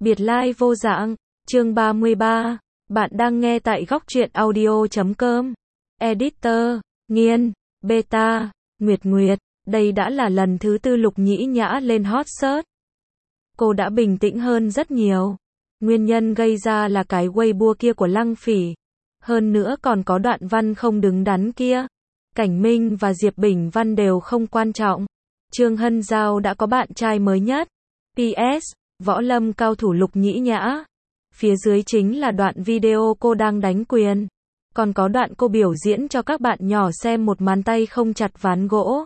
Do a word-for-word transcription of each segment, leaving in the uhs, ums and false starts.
Biệt lai vô dạng, chương ba mươi ba. Bạn đang nghe tại góc truyện audio chấm com. Editor, Nghiên, Beta, Nguyệt Nguyệt. Đây đã là lần thứ tư Lục Nhĩ Nhã lên hot search. Cô đã bình tĩnh hơn rất nhiều. Nguyên nhân gây ra là cái Weibo kia của Lăng Phỉ. Hơn nữa còn có đoạn văn không đứng đắn kia. Cảnh Minh và Diệp Bình Văn đều không quan trọng. Trương Hân Giao đã có bạn trai mới nhất. pê ét. Võ lâm cao thủ Lục Nhĩ Nhã. Phía dưới chính là đoạn video cô đang đánh quyền. Còn có đoạn cô biểu diễn cho các bạn nhỏ xem một màn tay không chặt ván gỗ.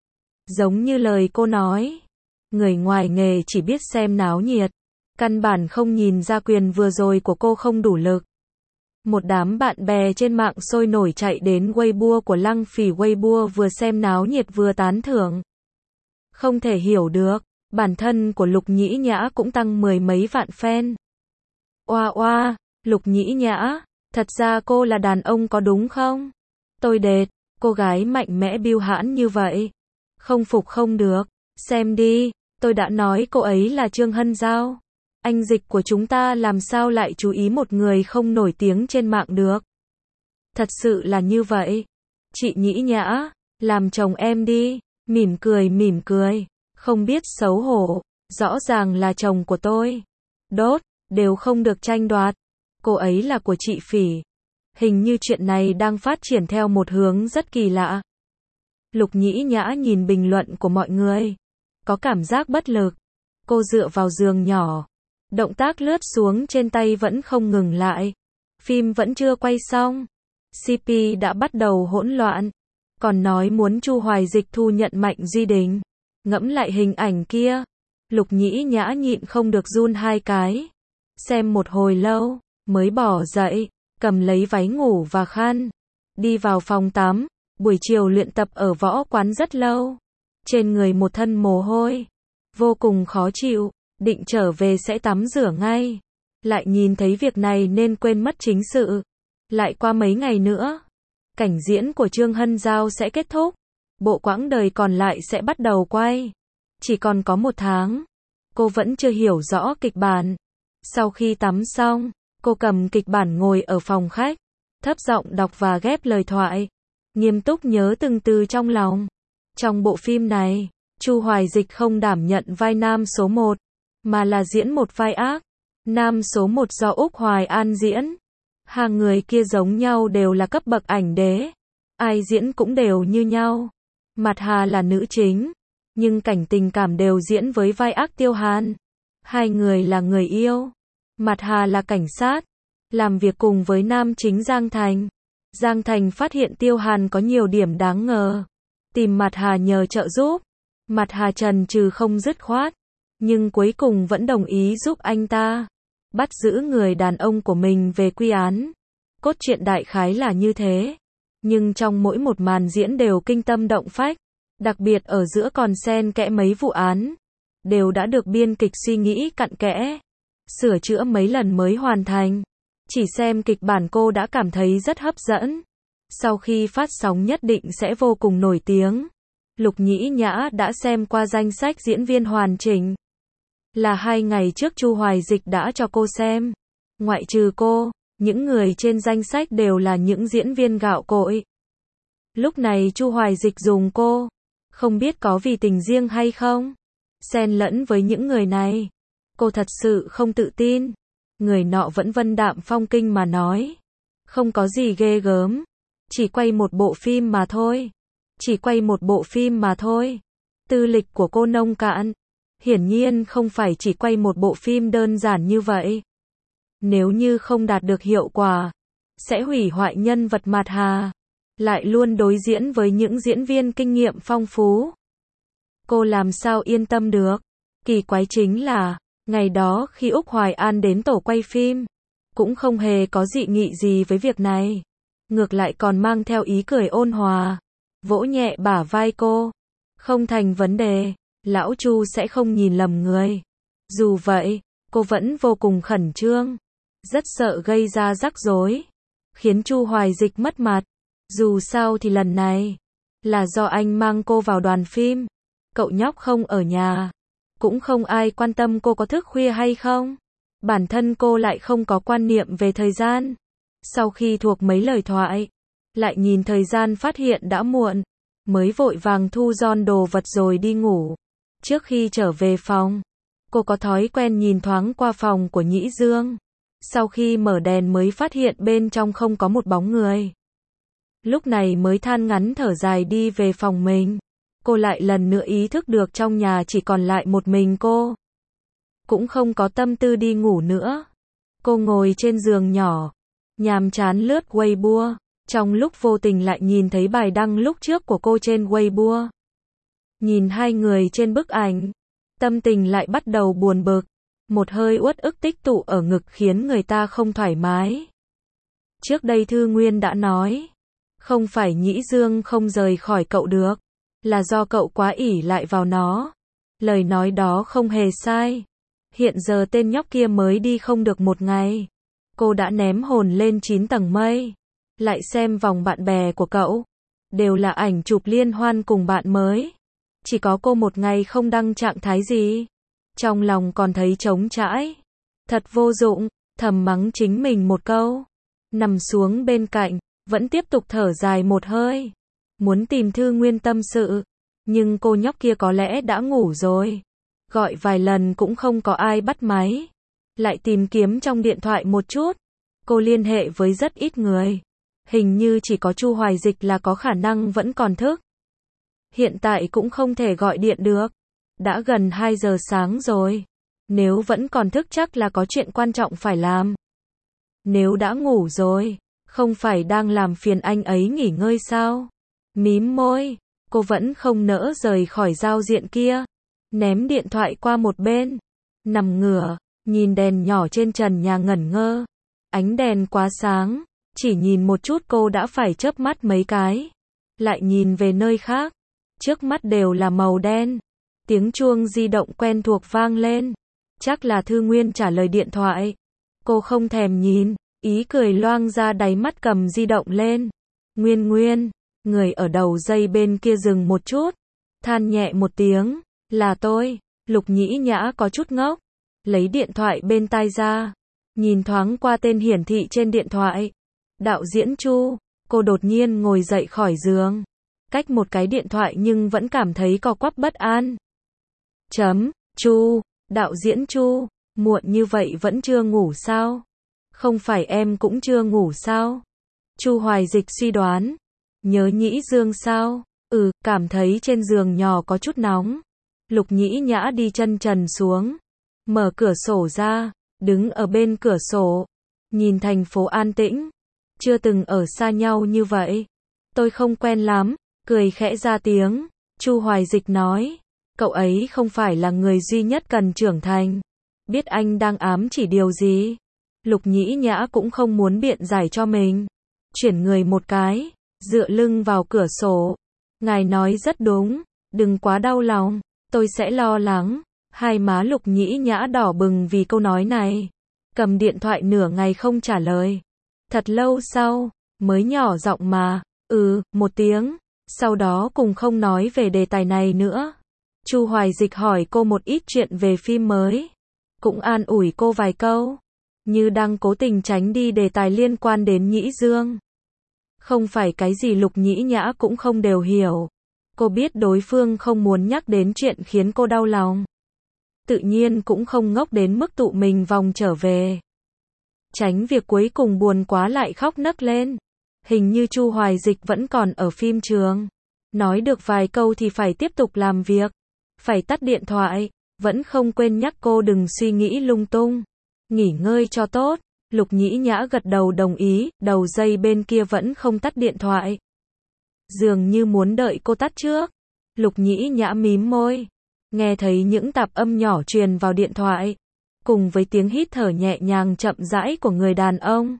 Giống như lời cô nói. Người ngoài nghề chỉ biết xem náo nhiệt. Căn bản không nhìn ra quyền vừa rồi của cô không đủ lực. Một đám bạn bè trên mạng sôi nổi chạy đến Weibo của Lăng Phỉ. Weibo vừa xem náo nhiệt vừa tán thưởng. Không thể hiểu được. Bản thân của Lục Nhĩ Nhã cũng tăng mười mấy vạn fan. Oa oa, Lục Nhĩ Nhã, thật ra cô là đàn ông có đúng không? Tôi đệt, cô gái mạnh mẽ biêu hãn như vậy. Không phục không được, xem đi, tôi đã nói cô ấy là Trương Hân Giao. Anh dịch của chúng ta làm sao lại chú ý một người không nổi tiếng trên mạng được? Thật sự là như vậy. Chị Nhĩ Nhã, làm chồng em đi, mỉm cười mỉm cười. Không biết xấu hổ, rõ ràng là chồng của tôi. Đốt, đều không được tranh đoạt. Cô ấy là của chị Phỉ. Hình như chuyện này đang phát triển theo một hướng rất kỳ lạ. Lục Nhĩ Nhã nhìn bình luận của mọi người. Có cảm giác bất lực. Cô dựa vào giường nhỏ. Động tác lướt xuống trên tay vẫn không ngừng lại. Phim vẫn chưa quay xong. xê pê đã bắt đầu hỗn loạn. Còn nói muốn Chu Hoài Dịch thu nhận Mạnh Duy Đình. Ngẫm lại hình ảnh kia, Lục Nhĩ Nhã nhịn không được run hai cái. Xem một hồi lâu, mới bỏ dậy, cầm lấy váy ngủ và khăn. Đi vào phòng tắm, buổi chiều luyện tập ở võ quán rất lâu. Trên người một thân mồ hôi, vô cùng khó chịu, định trở về sẽ tắm rửa ngay. Lại nhìn thấy việc này nên quên mất chính sự. Lại qua mấy ngày nữa, cảnh diễn của Trương Hân Giao sẽ kết thúc. Bộ quãng đời còn lại sẽ bắt đầu quay. Chỉ còn có một tháng. Cô vẫn chưa hiểu rõ kịch bản. Sau khi tắm xong, cô cầm kịch bản ngồi ở phòng khách. Thấp giọng đọc và ghép lời thoại. Nghiêm túc nhớ từng từ trong lòng. Trong bộ phim này, Chu Hoài Dịch không đảm nhận vai nam số một, mà là diễn một vai ác. Nam số một do Úc Hoài An diễn. Hàng người kia giống nhau đều là cấp bậc ảnh đế. Ai diễn cũng đều như nhau. Mạt Hà là nữ chính, nhưng cảnh tình cảm đều diễn với vai ác Tiêu Hàn. Hai người là người yêu. Mạt Hà là cảnh sát, làm việc cùng với nam chính Giang Thành. Giang Thành phát hiện Tiêu Hàn có nhiều điểm đáng ngờ, tìm Mạt Hà nhờ trợ giúp. Mạt Hà chần chừ không dứt khoát, nhưng cuối cùng vẫn đồng ý giúp anh ta bắt giữ người đàn ông của mình về quy án. Cốt truyện đại khái là như thế. Nhưng trong mỗi một màn diễn đều kinh tâm động phách, đặc biệt ở giữa còn xen kẽ mấy vụ án, đều đã được biên kịch suy nghĩ cặn kẽ, sửa chữa mấy lần mới hoàn thành. Chỉ xem kịch bản cô đã cảm thấy rất hấp dẫn. Sau khi phát sóng nhất định sẽ vô cùng nổi tiếng. Lục Nhĩ Nhã đã xem qua danh sách diễn viên hoàn chỉnh. Là hai ngày trước Chu Hoài Dịch đã cho cô xem. Ngoại trừ cô, những người trên danh sách đều là những diễn viên gạo cội. Lúc này Chu Hoài Dịch dùng cô, không biết có vì tình riêng hay không, xen lẫn với những người này. Cô thật sự không tự tin. Người nọ vẫn vân đạm phong kinh mà nói. Không có gì ghê gớm. Chỉ quay một bộ phim mà thôi. Chỉ quay một bộ phim mà thôi. Tư lịch của cô nông cạn. Hiển nhiên không phải chỉ quay một bộ phim đơn giản như vậy. Nếu như không đạt được hiệu quả, sẽ hủy hoại nhân vật Mạt Hà. Lại luôn đối diễn với những diễn viên kinh nghiệm phong phú. Cô làm sao yên tâm được? Kỳ quái chính là, ngày đó khi Úc Hoài An đến tổ quay phim, cũng không hề có dị nghị gì với việc này. Ngược lại còn mang theo ý cười ôn hòa, vỗ nhẹ bả vai cô. Không thành vấn đề, lão Chu sẽ không nhìn lầm người. Dù vậy, cô vẫn vô cùng khẩn trương. Rất sợ gây ra rắc rối, khiến Chu Hoài Dịch mất mặt. Dù sao thì lần này, là do anh mang cô vào đoàn phim. Cậu nhóc không ở nhà, cũng không ai quan tâm cô có thức khuya hay không. Bản thân cô lại không có quan niệm về thời gian. Sau khi thuộc mấy lời thoại, lại nhìn thời gian phát hiện đã muộn, mới vội vàng thu gom đồ vật rồi đi ngủ. Trước khi trở về phòng, cô có thói quen nhìn thoáng qua phòng của Nhĩ Dương. Sau khi mở đèn mới phát hiện bên trong không có một bóng người. Lúc này mới than ngắn thở dài đi về phòng mình. Cô lại lần nữa ý thức được trong nhà chỉ còn lại một mình cô. Cũng không có tâm tư đi ngủ nữa. Cô ngồi trên giường nhỏ, nhàm chán lướt Weibo. Trong lúc vô tình lại nhìn thấy bài đăng lúc trước của cô trên Weibo. Nhìn hai người trên bức ảnh, tâm tình lại bắt đầu buồn bực. Một hơi uất ức tích tụ ở ngực khiến người ta không thoải mái. Trước đây Thư Nguyên đã nói, không phải Nhĩ Dương không rời khỏi cậu được, là do cậu quá ỷ lại vào nó. Lời nói đó không hề sai. Hiện giờ tên nhóc kia mới đi không được một ngày, cô đã ném hồn lên chín tầng mây. Lại xem vòng bạn bè của cậu, đều là ảnh chụp liên hoan cùng bạn mới. Chỉ có cô một ngày không đăng trạng thái gì. Trong lòng còn thấy trống trải. Thật vô dụng, thầm mắng chính mình một câu. Nằm xuống bên cạnh, vẫn tiếp tục thở dài một hơi. Muốn tìm Thư Nguyên tâm sự, nhưng cô nhóc kia có lẽ đã ngủ rồi. Gọi vài lần cũng không có ai bắt máy. Lại tìm kiếm trong điện thoại một chút. Cô liên hệ với rất ít người. Hình như chỉ có Chu Hoài Dịch là có khả năng vẫn còn thức. Hiện tại cũng không thể gọi điện được. Đã gần hai giờ sáng rồi. Nếu vẫn còn thức chắc là có chuyện quan trọng phải làm. Nếu đã ngủ rồi, không phải đang làm phiền anh ấy nghỉ ngơi sao? Mím môi, cô vẫn không nỡ rời khỏi giao diện kia. Ném điện thoại qua một bên. Nằm ngửa, nhìn đèn nhỏ trên trần nhà ngẩn ngơ. Ánh đèn quá sáng, chỉ nhìn một chút cô đã phải chớp mắt mấy cái. Lại nhìn về nơi khác, trước mắt đều là màu đen. Tiếng chuông di động quen thuộc vang lên. Chắc là Thư Nguyên trả lời điện thoại. Cô không thèm nhìn, ý cười loang ra đáy mắt cầm di động lên. Nguyên Nguyên, người ở đầu dây bên kia dừng một chút. Than nhẹ một tiếng, là tôi. Lục Nhĩ Nhã có chút ngốc. Lấy điện thoại bên tai ra. Nhìn thoáng qua tên hiển thị trên điện thoại. Đạo diễn Chu. Cô đột nhiên ngồi dậy khỏi giường. Cách một cái điện thoại nhưng vẫn cảm thấy co quắp bất an. Chấm, Chu, đạo diễn Chu, muộn như vậy vẫn chưa ngủ sao? Không phải em cũng chưa ngủ sao? Chu Hoài Dịch suy đoán. Nhớ Nhĩ Dương sao? Ừ, cảm thấy trên giường nhỏ có chút nóng. Lục Nhĩ Nhã đi chân trần xuống. Mở cửa sổ ra, đứng ở bên cửa sổ. Nhìn thành phố an tĩnh. Chưa từng ở xa nhau như vậy. Tôi không quen lắm, cười khẽ ra tiếng. Chu Hoài Dịch nói. Cậu ấy không phải là người duy nhất cần trưởng thành. Biết anh đang ám chỉ điều gì. Lục Nhĩ Nhã cũng không muốn biện giải cho mình. Chuyển người một cái, dựa lưng vào cửa sổ. Ngài nói rất đúng, đừng quá đau lòng, tôi sẽ lo lắng. Hai má Lục Nhĩ Nhã đỏ bừng vì câu nói này. Cầm điện thoại nửa ngày không trả lời. Thật lâu sau, mới nhỏ giọng mà, ừ, một tiếng. Sau đó cùng không nói về đề tài này nữa. Chu Hoài Dịch hỏi cô một ít chuyện về phim mới. Cũng an ủi cô vài câu. Như đang cố tình tránh đi đề tài liên quan đến Nhĩ Dương. Không phải cái gì Lục Nhĩ Nhã cũng không đều hiểu. Cô biết đối phương không muốn nhắc đến chuyện khiến cô đau lòng. Tự nhiên cũng không ngốc đến mức tụ mình vòng trở về. Tránh việc cuối cùng buồn quá lại khóc nấc lên. Hình như Chu Hoài Dịch vẫn còn ở phim trường. Nói được vài câu thì phải tiếp tục làm việc. Phải tắt điện thoại. Vẫn không quên nhắc cô đừng suy nghĩ lung tung. Nghỉ ngơi cho tốt. Lục Nhĩ Nhã gật đầu đồng ý. Đầu dây bên kia vẫn không tắt điện thoại. Dường như muốn đợi cô tắt trước. Lục Nhĩ Nhã mím môi. Nghe thấy những tạp âm nhỏ truyền vào điện thoại. Cùng với tiếng hít thở nhẹ nhàng chậm rãi của người đàn ông.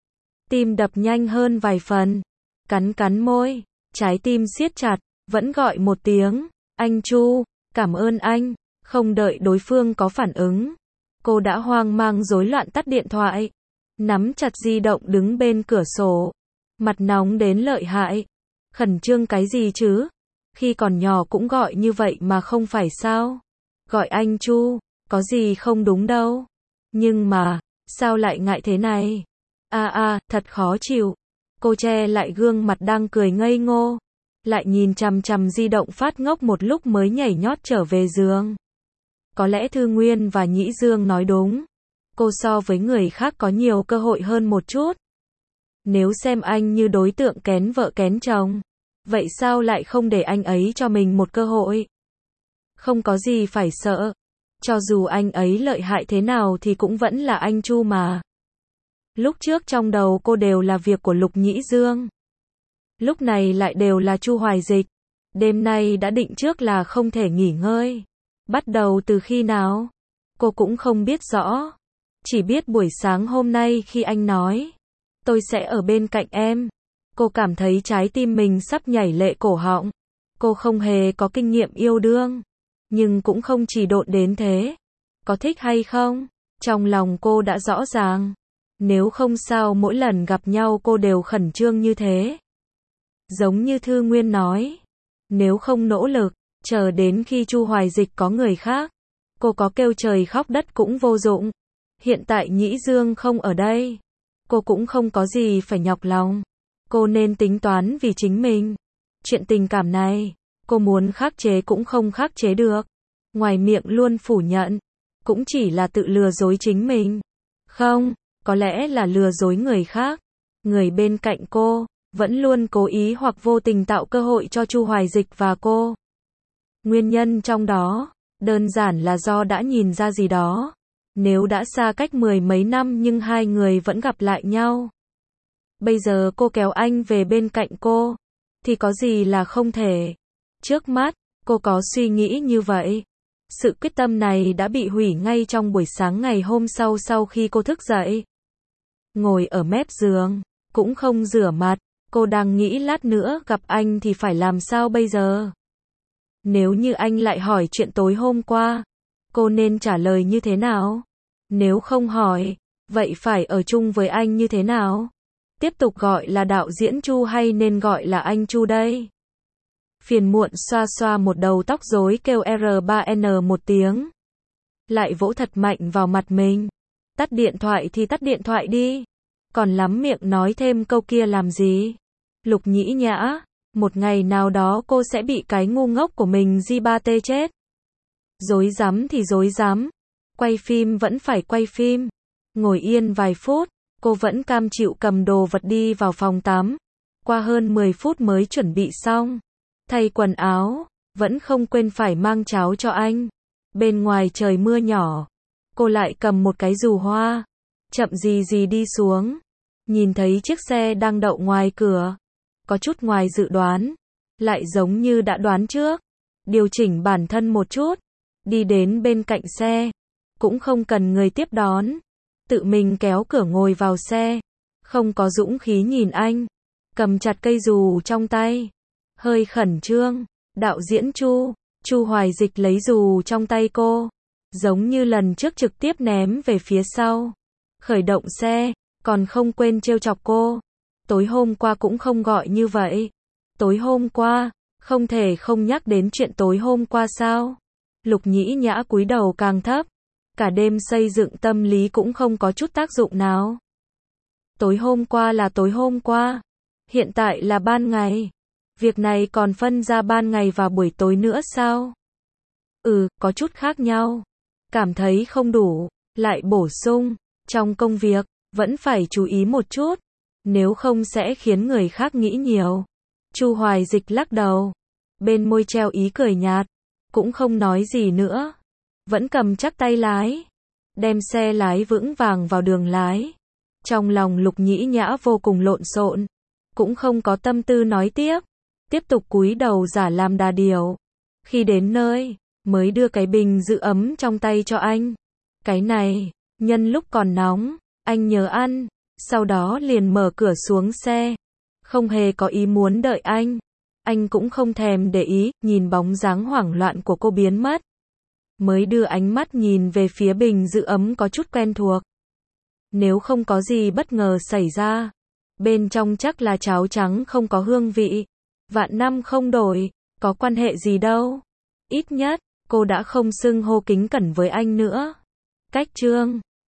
Tim đập nhanh hơn vài phần. Cắn cắn môi. Trái tim siết chặt. Vẫn gọi một tiếng. Anh Chu, cảm ơn anh. Không đợi đối phương có phản ứng. Cô đã hoang mang rối loạn tắt điện thoại. Nắm chặt di động đứng bên cửa sổ. Mặt nóng đến lợi hại. Khẩn trương cái gì chứ? Khi còn nhỏ cũng gọi như vậy mà không phải sao? Gọi anh Chu, có gì không đúng đâu. Nhưng mà, sao lại ngại thế này? A a, à, thật khó chịu. Cô che lại gương mặt đang cười ngây ngô, lại nhìn chằm chằm di động phát ngốc một lúc mới nhảy nhót trở về giường. Có lẽ Thư Nguyên và Nhĩ Dương nói đúng. Cô so với người khác có nhiều cơ hội hơn một chút. Nếu xem anh như đối tượng kén vợ kén chồng, vậy sao lại không để anh ấy cho mình một cơ hội? Không có gì phải sợ. Cho dù anh ấy lợi hại thế nào thì cũng vẫn là anh Chu mà. Lúc trước trong đầu cô đều là việc của Lục Nhĩ Dương. Lúc này lại đều là Chu Hoài Dịch. Đêm nay đã định trước là không thể nghỉ ngơi. Bắt đầu từ khi nào? Cô cũng không biết rõ. Chỉ biết buổi sáng hôm nay khi anh nói, tôi sẽ ở bên cạnh em. Cô cảm thấy trái tim mình sắp nhảy lệ cổ họng. Cô không hề có kinh nghiệm yêu đương. Nhưng cũng không chỉ độn đến thế. Có thích hay không? Trong lòng cô đã rõ ràng. Nếu không sao mỗi lần gặp nhau cô đều khẩn trương như thế. Giống như Thư Nguyên nói. Nếu không nỗ lực, chờ đến khi Chu Hoài Dịch có người khác, cô có kêu trời khóc đất cũng vô dụng. Hiện tại Nhĩ Dương không ở đây. Cô cũng không có gì phải nhọc lòng. Cô nên tính toán vì chính mình. Chuyện tình cảm này, cô muốn khắc chế cũng không khắc chế được. Ngoài miệng luôn phủ nhận, cũng chỉ là tự lừa dối chính mình. Không, có lẽ là lừa dối người khác. Người bên cạnh cô, vẫn luôn cố ý hoặc vô tình tạo cơ hội cho Chu Hoài Dịch và cô. Nguyên nhân trong đó, đơn giản là do đã nhìn ra gì đó. Nếu đã xa cách mười mấy năm nhưng hai người vẫn gặp lại nhau. Bây giờ cô kéo anh về bên cạnh cô, thì có gì là không thể. Trước mắt, cô có suy nghĩ như vậy. Sự quyết tâm này đã bị hủy ngay trong buổi sáng ngày hôm sau sau khi cô thức dậy. Ngồi ở mép giường, cũng không rửa mặt, cô đang nghĩ lát nữa gặp anh thì phải làm sao bây giờ. Nếu như anh lại hỏi chuyện tối hôm qua, cô nên trả lời như thế nào? Nếu không hỏi, vậy phải ở chung với anh như thế nào? Tiếp tục gọi là đạo diễn Chu hay nên gọi là anh Chu đây? Phiền muộn xoa xoa một đầu tóc rối kêu R ba N một tiếng. Lại vỗ thật mạnh vào mặt mình. Tắt điện thoại thì tắt điện thoại đi. Còn lắm miệng nói thêm câu kia làm gì? Lục Nhĩ Nhã, một ngày nào đó cô sẽ bị cái ngu ngốc của mình di ba tê chết. Dối rắm thì dối rắm. Quay phim vẫn phải quay phim. Ngồi yên vài phút, cô vẫn cam chịu cầm đồ vật đi vào phòng tắm. Qua hơn mười phút mới chuẩn bị xong. Thay quần áo, vẫn không quên phải mang cháo cho anh. Bên ngoài trời mưa nhỏ, cô lại cầm một cái dù hoa, chậm gì gì đi xuống. Nhìn thấy chiếc xe đang đậu ngoài cửa, có chút ngoài dự đoán, lại giống như đã đoán trước. Điều chỉnh bản thân một chút, đi đến bên cạnh xe, cũng không cần người tiếp đón. Tự mình kéo cửa ngồi vào xe, không có dũng khí nhìn anh, cầm chặt cây dù trong tay. Hơi khẩn trương, đạo diễn Chu, Chu Hoài Dịch lấy dù trong tay cô, giống như lần trước trực tiếp ném về phía sau. Khởi động xe, còn không quên trêu chọc cô. Tối hôm qua cũng không gọi như vậy. Tối hôm qua, không thể không nhắc đến chuyện tối hôm qua sao? Lục Nhĩ Nhã cúi đầu càng thấp. Cả đêm xây dựng tâm lý cũng không có chút tác dụng nào. Tối hôm qua là tối hôm qua. Hiện tại là ban ngày. Việc này còn phân ra ban ngày và buổi tối nữa sao? Ừ, có chút khác nhau. Cảm thấy không đủ, lại bổ sung, trong công việc, vẫn phải chú ý một chút. Nếu không sẽ khiến người khác nghĩ nhiều. Chu Hoài Dịch lắc đầu. Bên môi treo ý cười nhạt. Cũng không nói gì nữa. Vẫn cầm chắc tay lái. Đem xe lái vững vàng vào đường lái. Trong lòng Lục Nhĩ Nhã vô cùng lộn xộn. Cũng không có tâm tư nói tiếp. Tiếp tục cúi đầu giả làm đà điểu. Khi đến nơi, mới đưa cái bình giữ ấm trong tay cho anh. Cái này, nhân lúc còn nóng, anh nhớ ăn. Sau đó liền mở cửa xuống xe. Không hề có ý muốn đợi anh. Anh cũng không thèm để ý, nhìn bóng dáng hoảng loạn của cô biến mất. Mới đưa ánh mắt nhìn về phía bình giữ ấm có chút quen thuộc. Nếu không có gì bất ngờ xảy ra, bên trong chắc là cháo trắng không có hương vị. Vạn năm không đổi, có quan hệ gì đâu. Ít nhất, cô đã không xưng hô kính cẩn với anh nữa. Cách chương